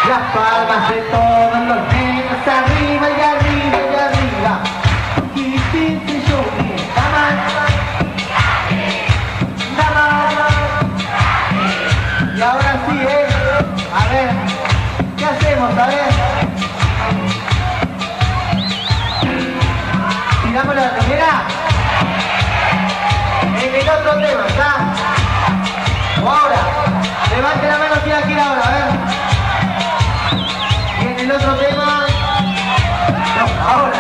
Las palmas de todos los nenes, arriba y arriba y arriba. Y dice yo, la mano, la mano. Y ahora sí, a ver, ¿qué hacemos? A ver. Tiramos la remera. En el otro tema, ¿está? O ahora. Levante la mano, tira aquí ahora, a ver. Y en el otro tema. No, ahora.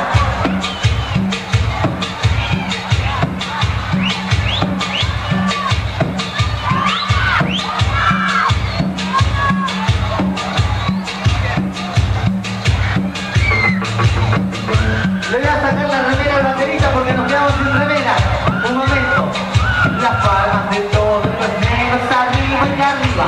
Le voy a sacar la remera al baterista porque nos quedamos sin remera. Un momento. Las palmas de todos los negros arriba y arriba.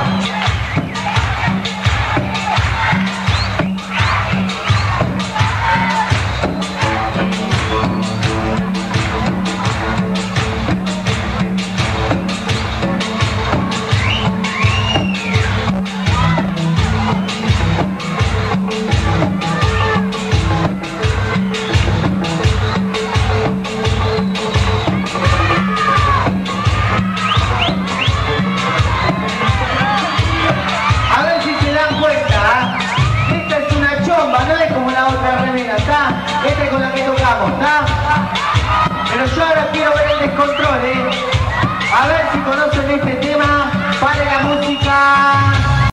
Esta es con la que tocamos, ¿está? Pero yo ahora quiero ver el descontrol, A ver si conocen este tema.